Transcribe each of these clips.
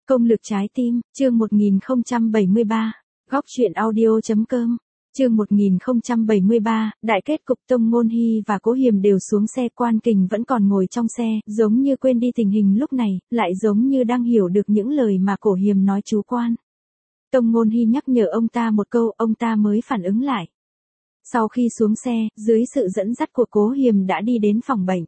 Công lực trái tim, chương 1073, góc truyện audio.com, chương 1073, đại kết cục Tông Ngôn Hy và Cố Hiềm đều xuống xe, Quan Kình vẫn còn ngồi trong xe, giống như quên đi tình hình lúc này, lại giống như đang hiểu được những lời mà Cổ Hiềm nói chú Quan. Tông Ngôn Hy nhắc nhở ông ta một câu, ông ta mới phản ứng lại. Sau khi xuống xe, dưới sự dẫn dắt của Cố Hiềm đã đi đến phòng bệnh.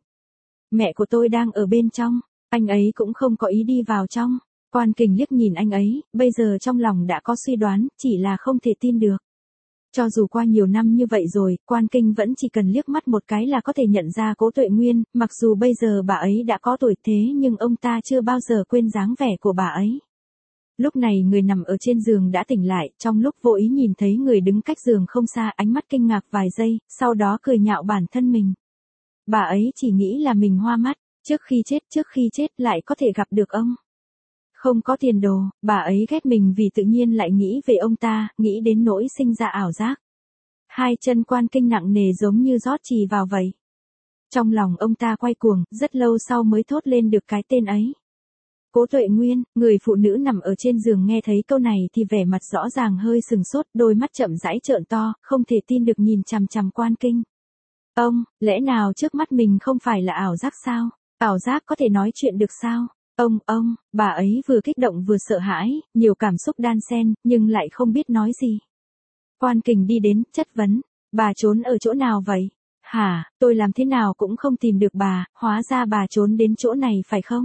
Mẹ của tôi đang ở bên trong, anh ấy cũng không có ý đi vào trong. Quan Kình liếc nhìn anh ấy, bây giờ trong lòng đã có suy đoán, chỉ là không thể tin được. Cho dù qua nhiều năm như vậy rồi, Quan Kình vẫn chỉ cần liếc mắt một cái là có thể nhận ra Cố Tuệ Nguyên, mặc dù bây giờ bà ấy đã có tuổi thế nhưng ông ta chưa bao giờ quên dáng vẻ của bà ấy. Lúc này người nằm ở trên giường đã tỉnh lại, trong lúc vô ý nhìn thấy người đứng cách giường không xa, ánh mắt kinh ngạc vài giây, sau đó cười nhạo bản thân mình. Bà ấy chỉ nghĩ là mình hoa mắt, trước khi chết lại có thể gặp được ông. Không có tiền đồ, bà ấy ghét mình vì tự nhiên lại nghĩ về ông ta, nghĩ đến nỗi sinh ra ảo giác. Hai chân Quan Kình nặng nề giống như rót chì vào vậy. Trong lòng ông ta quay cuồng, rất lâu sau mới thốt lên được cái tên ấy. Cố Tuệ Nguyên, người phụ nữ nằm ở trên giường nghe thấy câu này thì vẻ mặt rõ ràng hơi sừng sốt, đôi mắt chậm rãi trợn to, không thể tin được nhìn chằm chằm Quan Kình. Ông, lẽ nào trước mắt mình không phải là ảo giác sao? Ảo giác có thể nói chuyện được sao? Ông, bà ấy vừa kích động vừa sợ hãi, nhiều cảm xúc đan xen, nhưng lại không biết nói gì. Quan Kình đi đến, chất vấn, bà trốn ở chỗ nào vậy? Hả, tôi làm thế nào cũng không tìm được bà, hóa ra bà trốn đến chỗ này phải không?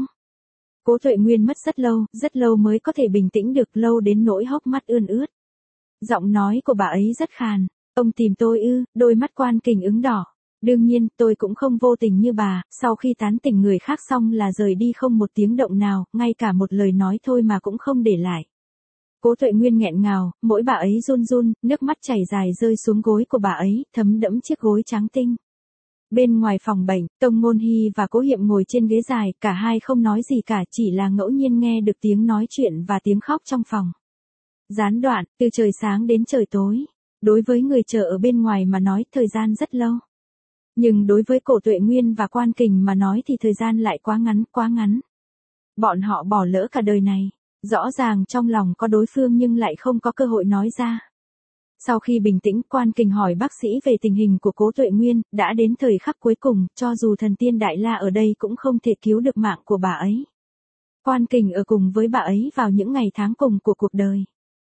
Cố Tuệ Nguyên mất rất lâu mới có thể bình tĩnh được, lâu đến nỗi hốc mắt ươn ướt. Giọng nói của bà ấy rất khàn, ông tìm tôi ư? Đôi mắt Quan Kình ửng đỏ. Đương nhiên, tôi cũng không vô tình như bà, sau khi tán tỉnh người khác xong là rời đi không một tiếng động nào, ngay cả một lời nói thôi mà cũng không để lại. Cố Tuệ Nguyên nghẹn ngào, mỗi bà ấy run run, nước mắt chảy dài rơi xuống gối của bà ấy, thấm đẫm chiếc gối trắng tinh. Bên ngoài phòng bệnh, Tông Ngôn Hy và Cố Hiệm ngồi trên ghế dài, cả hai không nói gì cả, chỉ là ngẫu nhiên nghe được tiếng nói chuyện và tiếng khóc trong phòng. Gián đoạn, từ trời sáng đến trời tối. Đối với người chờ ở bên ngoài mà nói, thời gian rất lâu. Nhưng đối với Cổ Tuệ Nguyên và Quan Kình mà nói thì thời gian lại quá ngắn. Bọn họ bỏ lỡ cả đời này. Rõ ràng trong lòng có đối phương nhưng lại không có cơ hội nói ra. Sau khi bình tĩnh, Quan Kình hỏi bác sĩ về tình hình của Cố Tuệ Nguyên, đã đến thời khắc cuối cùng, cho dù thần tiên Đại La ở đây cũng không thể cứu được mạng của bà ấy. Quan Kình ở cùng với bà ấy vào những ngày tháng cùng của cuộc đời.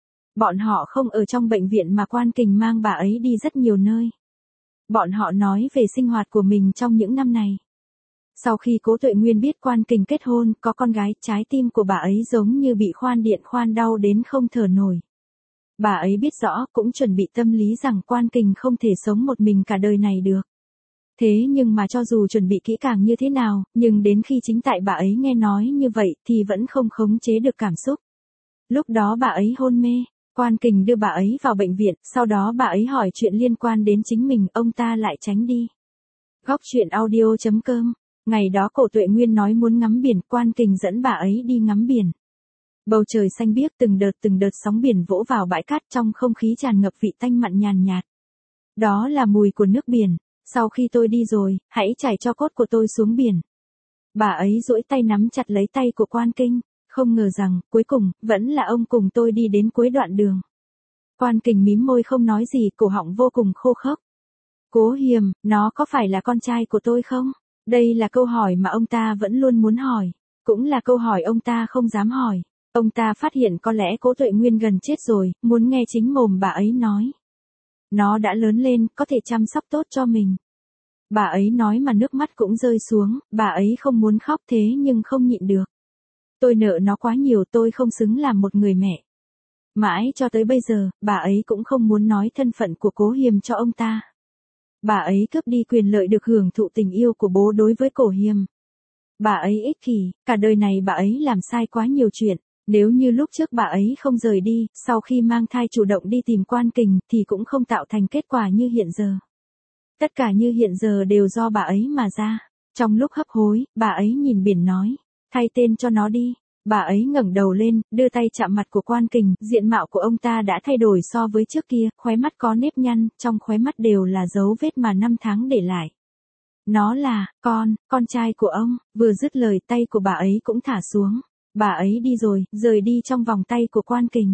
Bọn họ không ở trong bệnh viện mà Quan Kình mang bà ấy đi rất nhiều nơi. Bọn họ nói về sinh hoạt của mình trong những năm này. Sau khi Cố Tuệ Nguyên biết Quan Kình kết hôn, có con gái, trái tim của bà ấy giống như bị khoan điện khoan đau đến không thở nổi. Bà ấy biết rõ, cũng chuẩn bị tâm lý rằng Quan Kình không thể sống một mình cả đời này được. Thế nhưng mà cho dù chuẩn bị kỹ càng như thế nào, nhưng đến khi chính tại bà ấy nghe nói như vậy thì vẫn không khống chế được cảm xúc. Lúc đó bà ấy hôn mê. Quan Kình đưa bà ấy vào bệnh viện, sau đó bà ấy hỏi chuyện liên quan đến chính mình, ông ta lại tránh đi. Góc truyện audio.com, ngày đó Cổ Tuệ Nguyên nói muốn ngắm biển, Quan Kình dẫn bà ấy đi ngắm biển. Bầu trời xanh biếc, từng đợt sóng biển vỗ vào bãi cát, trong không khí tràn ngập vị tanh mặn nhàn nhạt. Đó là mùi của nước biển, sau khi tôi đi rồi, hãy trải tro cốt của tôi xuống biển. Bà ấy duỗi tay nắm chặt lấy tay của Quan Kình. Không ngờ rằng, cuối cùng, vẫn là ông cùng tôi đi đến cuối đoạn đường. Quan Kình mím môi không nói gì, cổ họng vô cùng khô khốc. Cố Hiềm, nó có phải là con trai của tôi không? Đây là câu hỏi mà ông ta vẫn luôn muốn hỏi. Cũng là câu hỏi ông ta không dám hỏi. Ông ta phát hiện có lẽ Cố Tuệ Nguyên gần chết rồi, muốn nghe chính mồm bà ấy nói. Nó đã lớn lên, có thể chăm sóc tốt cho mình. Bà ấy nói mà nước mắt cũng rơi xuống, bà ấy không muốn khóc thế nhưng không nhịn được. Tôi nợ nó quá nhiều, tôi không xứng làm một người mẹ. Mãi cho tới bây giờ, bà ấy cũng không muốn nói thân phận của Cố Hiềm cho ông ta. Bà ấy cướp đi quyền lợi được hưởng thụ tình yêu của bố đối với Cổ Hiềm. Bà ấy ích kỷ, cả đời này bà ấy làm sai quá nhiều chuyện. Nếu như lúc trước bà ấy không rời đi, sau khi mang thai chủ động đi tìm Quan Kình thì cũng không tạo thành kết quả như hiện giờ. Tất cả như hiện giờ đều do bà ấy mà ra. Trong lúc hấp hối, bà ấy nhìn biển nói. Thay tên cho nó đi. Bà ấy ngẩng đầu lên, đưa tay chạm mặt của Quan Kình, diện mạo của ông ta đã thay đổi so với trước kia, khóe mắt có nếp nhăn, trong khóe mắt đều là dấu vết mà năm tháng để lại. Nó là, con trai của ông, vừa dứt lời tay của bà ấy cũng thả xuống. bà ấy đi rồi, rời đi trong vòng tay của Quan Kình.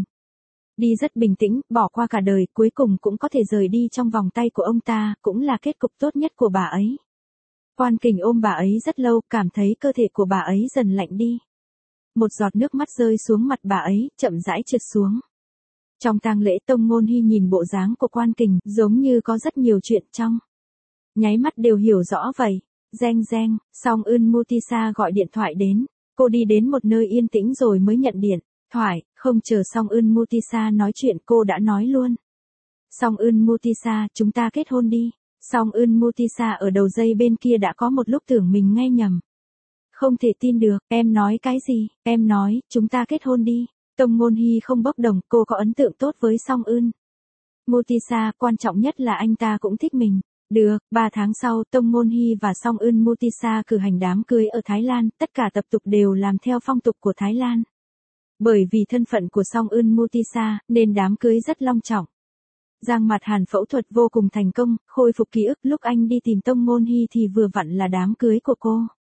Đi rất bình tĩnh, bỏ qua cả đời, cuối cùng cũng có thể rời đi trong vòng tay của ông ta, cũng là kết cục tốt nhất của bà ấy. Quan Kình ôm bà ấy rất lâu, cảm thấy cơ thể của bà ấy dần lạnh đi. Một giọt nước mắt rơi xuống mặt bà ấy, chậm rãi trượt xuống. Trong tang lễ, Tông Ngôn Hy nhìn bộ dáng của Quan Kình, giống như có rất nhiều chuyện trong nháy mắt đều hiểu rõ vậy. Reng reng, Song Eun Mutisa gọi điện thoại đến. Cô đi đến một nơi yên tĩnh rồi mới nhận điện thoại, không chờ Song Eun Mutisa nói chuyện cô đã nói luôn. Song Eun Mutisa, chúng ta kết hôn đi. Song Eun Mutisa ở đầu dây bên kia đã có một lúc tưởng mình nghe nhầm. Không thể tin được, em nói cái gì? Em nói, chúng ta kết hôn đi. Tông Ngôn Hy không bốc đồng, cô có ấn tượng tốt với Song Eun Mutisa, quan trọng nhất là anh ta cũng thích mình. Được, 3 tháng sau, Tông Ngôn Hy và Song Eun Mutisa cử hành đám cưới ở Thái Lan, tất cả tập tục đều làm theo phong tục của Thái Lan. Bởi vì thân phận của Song Eun Mutisa, nên đám cưới rất long trọng. Giang Mặt Hàn phẫu thuật vô cùng thành công, khôi phục ký ức, lúc anh đi tìm Tông Ngôn Hy thì vừa vặn là đám cưới của cô.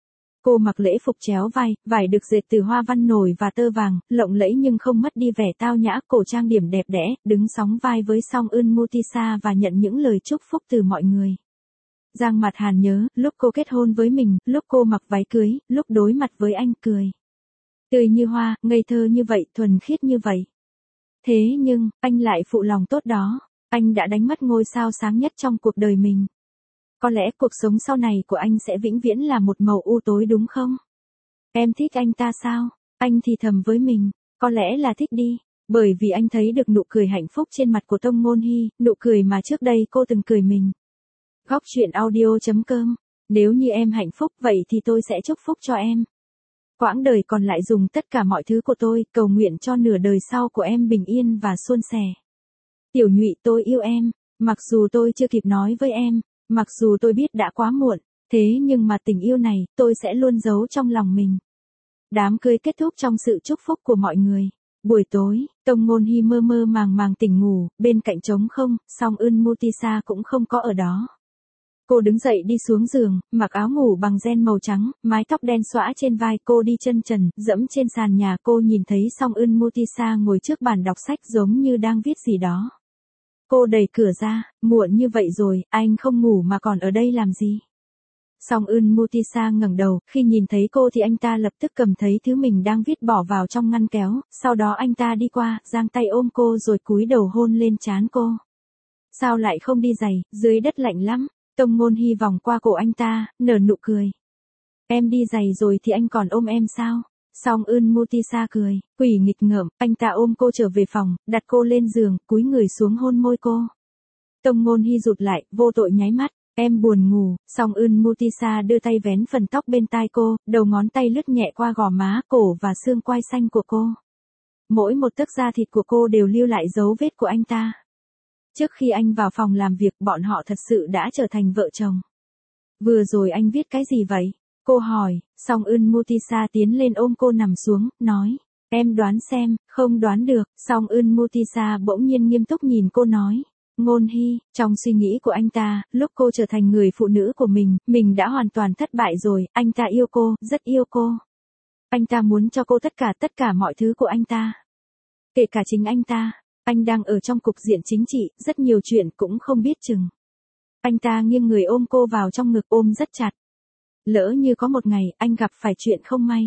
Cô mặc lễ phục chéo vai, vải được dệt từ hoa văn nổi và tơ vàng, lộng lẫy nhưng không mất đi vẻ tao nhã, cổ trang điểm đẹp đẽ, đứng sóng vai với Song Eun Mutisa và nhận những lời chúc phúc từ mọi người. Giang Mặt Hàn nhớ, lúc cô kết hôn với mình, lúc cô mặc váy cưới, lúc đối mặt với anh cười tươi như hoa, ngây thơ như vậy, thuần khiết như vậy. Thế nhưng, anh lại phụ lòng tốt đó, anh đã đánh mất ngôi sao sáng nhất trong cuộc đời mình. Có lẽ cuộc sống sau này của anh sẽ vĩnh viễn là một màu u tối đúng không? Em thích anh ta sao? Anh thì thầm với mình, có lẽ là thích đi, bởi vì anh thấy được nụ cười hạnh phúc trên mặt của Tông Ngôn Hy, nụ cười mà trước đây cô từng cười mình. Góc truyện audio.com. Nếu như em hạnh phúc vậy thì tôi sẽ chúc phúc cho em. Quãng đời còn lại dùng tất cả mọi thứ của tôi, cầu nguyện cho nửa đời sau của em bình yên và suôn sẻ. Tiểu Nhụy, tôi yêu em, mặc dù tôi chưa kịp nói với em, mặc dù tôi biết đã quá muộn, thế nhưng mà tình yêu này, tôi sẽ luôn giấu trong lòng mình. Đám cưới kết thúc trong sự chúc phúc của mọi người. Buổi tối, Tông Ngôn Hy mơ mơ màng màng tỉnh ngủ, bên cạnh trống không, Song Eun Mutisa cũng không có ở đó. Cô đứng dậy đi xuống giường, mặc áo ngủ bằng ren màu trắng, mái tóc đen xõa trên vai, cô đi chân trần, dẫm trên sàn nhà, cô nhìn thấy Song Eun Mutisa ngồi trước bàn đọc sách giống như đang viết gì đó. Cô đẩy cửa ra, muộn như vậy rồi, anh không ngủ mà còn ở đây làm gì? Song Eun Mutisa ngẩng đầu, khi nhìn thấy cô thì anh ta lập tức cầm thấy thứ mình đang viết bỏ vào trong ngăn kéo, sau đó anh ta đi qua, giang tay ôm cô rồi cúi đầu hôn lên trán cô. Sao lại không đi giày, dưới đất lạnh lắm. Tông Ngôn Hy vòng qua cổ anh ta, nở nụ cười. Em đi giày rồi thì anh còn ôm em sao? Song Eun Mutisa cười, quỷ nghịch ngợm, anh ta ôm cô trở về phòng, đặt cô lên giường, cúi người xuống hôn môi cô. Tông Ngôn Hy rụt lại, vô tội nháy mắt, em buồn ngủ. Song Eun Mutisa đưa tay vén phần tóc bên tai cô, đầu ngón tay lướt nhẹ qua gò má, cổ và xương quai xanh của cô. Mỗi một tấc da thịt của cô đều lưu lại dấu vết của anh ta. Trước khi anh vào phòng làm việc, bọn họ thật sự đã trở thành vợ chồng. Vừa rồi anh viết cái gì vậy? Cô hỏi, Song Eun Mutisa tiến lên ôm cô nằm xuống, nói, em đoán xem, không đoán được. Song Eun Mutisa bỗng nhiên nghiêm túc nhìn cô nói, Ngôn Hy, trong suy nghĩ của anh ta, lúc cô trở thành người phụ nữ của mình đã hoàn toàn thất bại rồi, anh ta yêu cô, rất yêu cô. Anh ta muốn cho cô tất cả mọi thứ của anh ta. Kể cả chính anh ta. Anh đang ở trong cục diện chính trị, rất nhiều chuyện cũng không biết chừng. Anh ta nghiêng người ôm cô vào trong ngực, ôm rất chặt. Lỡ như có một ngày, anh gặp phải chuyện không may.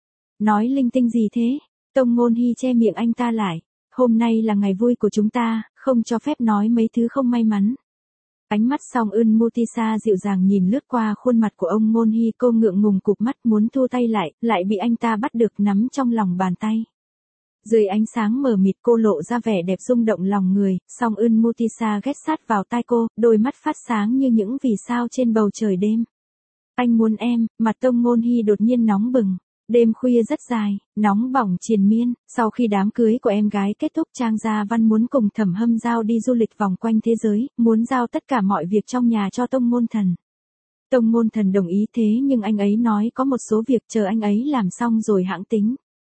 Nói linh tinh gì thế? Tông Ngôn Hy che miệng anh ta lại. Hôm nay là ngày vui của chúng ta, không cho phép nói mấy thứ không may mắn. Ánh mắt Song Eun Mutisa dịu dàng nhìn lướt qua khuôn mặt của ông Ngôn Hy, cô ngượng ngùng cụp mắt muốn thu tay lại bị anh ta bắt được nắm trong lòng bàn tay. Dưới ánh sáng mờ mịt cô lộ ra vẻ đẹp rung động lòng người, Song Eun Mutisa ghé sát vào tai cô, đôi mắt phát sáng như những vì sao trên bầu trời đêm. Anh muốn em, mặt Tông Ngôn Hy đột nhiên nóng bừng. Đêm khuya rất dài, nóng bỏng triền miên, sau khi đám cưới của em gái kết thúc, Trang Gia Văn muốn cùng Thẩm Hâm Giao đi du lịch vòng quanh thế giới, muốn giao tất cả mọi việc trong nhà cho Tông Ngôn Thần. Tông Ngôn Thần đồng ý, thế nhưng anh ấy nói có một số việc chờ anh ấy làm xong rồi hãng tính.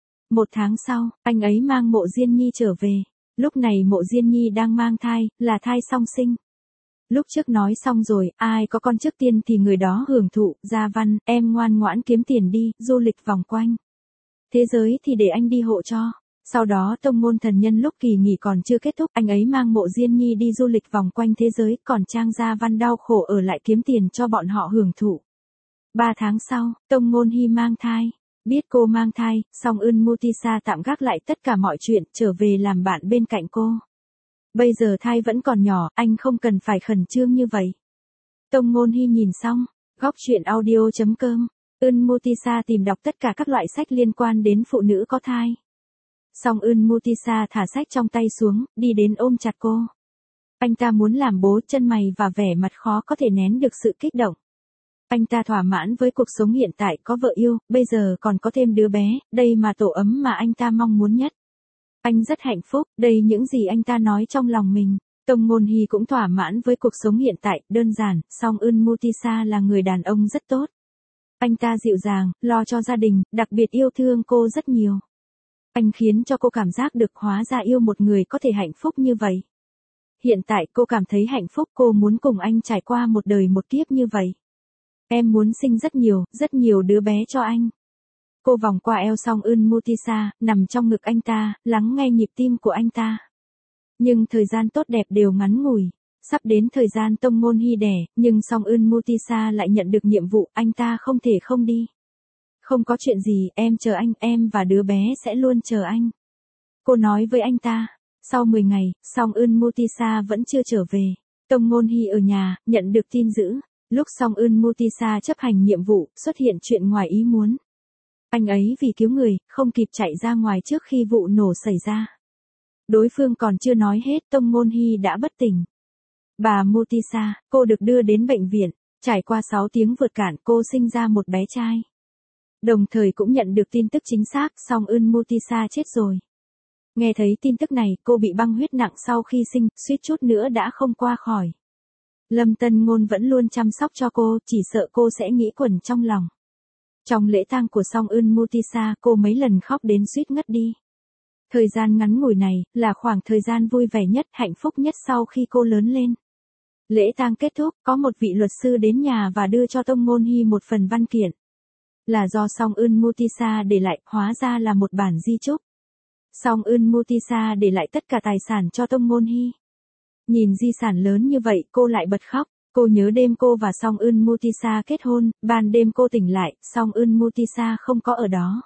1 tháng sau, anh ấy mang Mộ Diên Nhi trở về. Lúc này Mộ Diên Nhi đang mang thai, là thai song sinh. Lúc trước nói xong rồi, ai có con trước tiên thì người đó hưởng thụ. Gia Văn, em ngoan ngoãn kiếm tiền đi, du lịch vòng quanh Thế giới thì để anh đi hộ cho. Sau đó tông môn thần nhân lúc kỳ nghỉ còn chưa kết thúc, anh ấy mang Mộ Diên Nhi đi du lịch vòng quanh thế giới, còn Trang Gia Văn đau khổ ở lại kiếm tiền cho bọn họ hưởng thụ. 3 tháng sau, Tông Ngôn Hy mang thai. Biết cô mang thai, Song Eun Mutisa tạm gác lại tất cả mọi chuyện, trở về làm bạn bên cạnh cô. Bây giờ thai vẫn còn nhỏ, anh không cần phải khẩn trương như vậy. Tông Ngôn Hy nhìn xong, góc truyện audio.com. Eun Mutisa tìm đọc tất cả các loại sách liên quan đến phụ nữ có thai. Song Eun Mutisa thả sách trong tay xuống, đi đến ôm chặt cô. Anh ta muốn làm bố, chân mày và vẻ mặt khó có thể nén được sự kích động. Anh ta thỏa mãn với cuộc sống hiện tại, có vợ yêu, bây giờ còn có thêm đứa bé, đây mà tổ ấm mà anh ta mong muốn nhất. Anh rất hạnh phúc, đây những gì anh ta nói trong lòng mình. Tông Ngôn Hy cũng thỏa mãn với cuộc sống hiện tại, đơn giản, Song Eun Mutisa là người đàn ông rất tốt. Anh ta dịu dàng, lo cho gia đình, đặc biệt yêu thương cô rất nhiều. Anh khiến cho cô cảm giác được hóa ra yêu một người có thể hạnh phúc như vậy. Hiện tại cô cảm thấy hạnh phúc, cô muốn cùng anh trải qua một đời một kiếp như vậy. Em muốn sinh rất nhiều đứa bé cho anh. Cô vòng qua eo Song Eun Mutisa, nằm trong ngực anh ta, lắng nghe nhịp tim của anh ta. Nhưng thời gian tốt đẹp đều ngắn ngủi. Sắp đến thời gian Tông Ngôn Hy đẻ, nhưng Song Eun Mutisa lại nhận được nhiệm vụ, anh ta không thể không đi. Không có chuyện gì, em chờ anh, em và đứa bé sẽ luôn chờ anh. Cô nói với anh ta. Sau 10 ngày, Song Eun Mutisa vẫn chưa trở về. Tông Ngôn Hy ở nhà, nhận được tin dữ. Lúc Song Eun Mutisa chấp hành nhiệm vụ, xuất hiện chuyện ngoài ý muốn. Anh ấy vì cứu người, không kịp chạy ra ngoài trước khi vụ nổ xảy ra. Đối phương còn chưa nói hết, Tông Ngôn Hy đã bất tỉnh. Bà Mutisa, cô được đưa đến bệnh viện. Trải qua 6 tiếng vượt cạn, cô sinh ra một bé trai. Đồng thời cũng nhận được tin tức chính xác, Song Eun Mutisa chết rồi. Nghe thấy tin tức này, cô bị băng huyết nặng sau khi sinh, suýt chút nữa đã không qua khỏi. Lâm Tân Ngôn vẫn luôn chăm sóc cho cô, chỉ sợ cô sẽ nghĩ quẩn trong lòng. Trong lễ tang của Song Eun Mutisa, cô mấy lần khóc đến suýt ngất đi. Thời gian ngắn ngủi này, là khoảng thời gian vui vẻ nhất, hạnh phúc nhất sau khi cô lớn lên. Lễ tang kết thúc, có một vị luật sư đến nhà và đưa cho Tông Ngôn Hy một phần văn kiện. Là do Song Eun Mutisa để lại, hóa ra là một bản di chúc. Song Eun Mutisa để lại tất cả tài sản cho Tông Ngôn Hy. Nhìn di sản lớn như vậy, cô lại bật khóc. Cô nhớ đêm cô và Song Eun Mutisa kết hôn, ban đêm cô tỉnh lại, Song Eun Mutisa không có ở đó.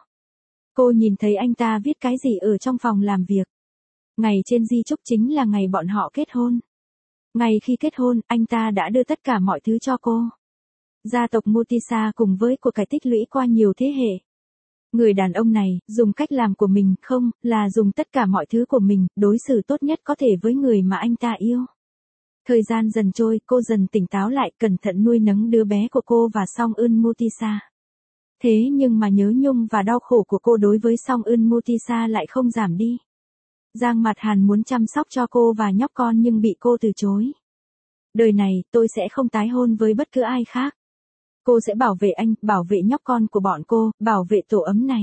Cô nhìn thấy anh ta viết cái gì ở trong phòng làm việc. Ngày trên di chúc chính là ngày bọn họ kết hôn. Ngày khi kết hôn, anh ta đã đưa tất cả mọi thứ cho cô. Gia tộc Mutisa cùng với cuộc cải tích lũy qua nhiều thế hệ. Người đàn ông này, dùng cách làm của mình, không, là dùng tất cả mọi thứ của mình, đối xử tốt nhất có thể với người mà anh ta yêu. Thời gian dần trôi, cô dần tỉnh táo lại, cẩn thận nuôi nấng đứa bé của cô và Song Eun Mutisa. Thế nhưng mà nhớ nhung và đau khổ của cô đối với Song Eun Mutisa lại không giảm đi. Giang Mạt Hàn muốn chăm sóc cho cô và nhóc con nhưng bị cô từ chối. Đời này, tôi sẽ không tái hôn với bất cứ ai khác. Cô sẽ bảo vệ anh, bảo vệ nhóc con của bọn cô, bảo vệ tổ ấm này.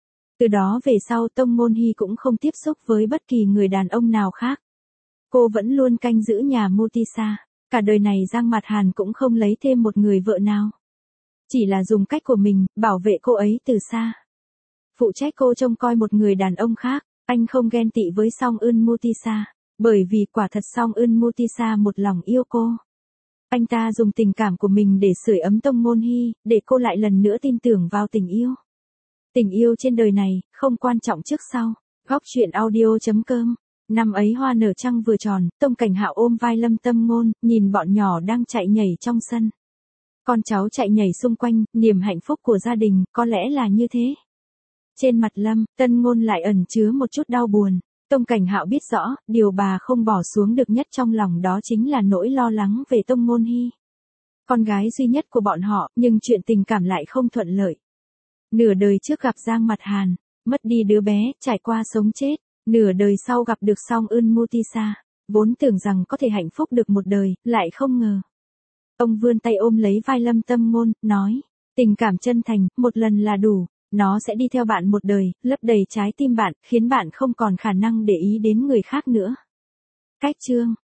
Từ đó về sau Tông Ngôn Hy cũng không tiếp xúc với bất kỳ người đàn ông nào khác. Cô vẫn luôn canh giữ nhà Mutisa. Cả đời này Giang Mạt Hàn cũng không lấy thêm một người vợ nào. Chỉ là dùng cách của mình, bảo vệ cô ấy từ xa. Phụ trách cô trông coi một người đàn ông khác. Anh không ghen tị với Song Eun Mutisa. Bởi vì quả thật Song Eun Mutisa một lòng yêu cô. Anh ta dùng tình cảm của mình để sưởi ấm Tông Ngôn Hy, để cô lại lần nữa tin tưởng vào tình yêu. Tình yêu trên đời này, không quan trọng trước sau. Góc truyện audio.com. Năm ấy hoa nở trăng vừa tròn, Tông Cảnh Hạo ôm vai Lâm Tâm Ngôn, nhìn bọn nhỏ đang chạy nhảy trong sân. Con cháu chạy nhảy xung quanh, niềm hạnh phúc của gia đình, có lẽ là như thế. Trên mặt Lâm, Tân Ngôn lại ẩn chứa một chút đau buồn. Tông Cảnh Hạo biết rõ, điều bà không bỏ xuống được nhất trong lòng đó chính là nỗi lo lắng về Tông Ngôn Hy. Con gái duy nhất của bọn họ, nhưng chuyện tình cảm lại không thuận lợi. Nửa đời trước gặp Giang Mạt Hàn, mất đi đứa bé, trải qua sống chết. Nửa đời sau gặp được Song Eun Mutisa, vốn tưởng rằng có thể hạnh phúc được một đời, lại không ngờ. Ông vươn tay ôm lấy vai Lâm Tâm Ngôn, nói, tình cảm chân thành, một lần là đủ. Nó sẽ đi theo bạn một đời, lấp đầy trái tim bạn, khiến bạn không còn khả năng để ý đến người khác nữa. Cách chương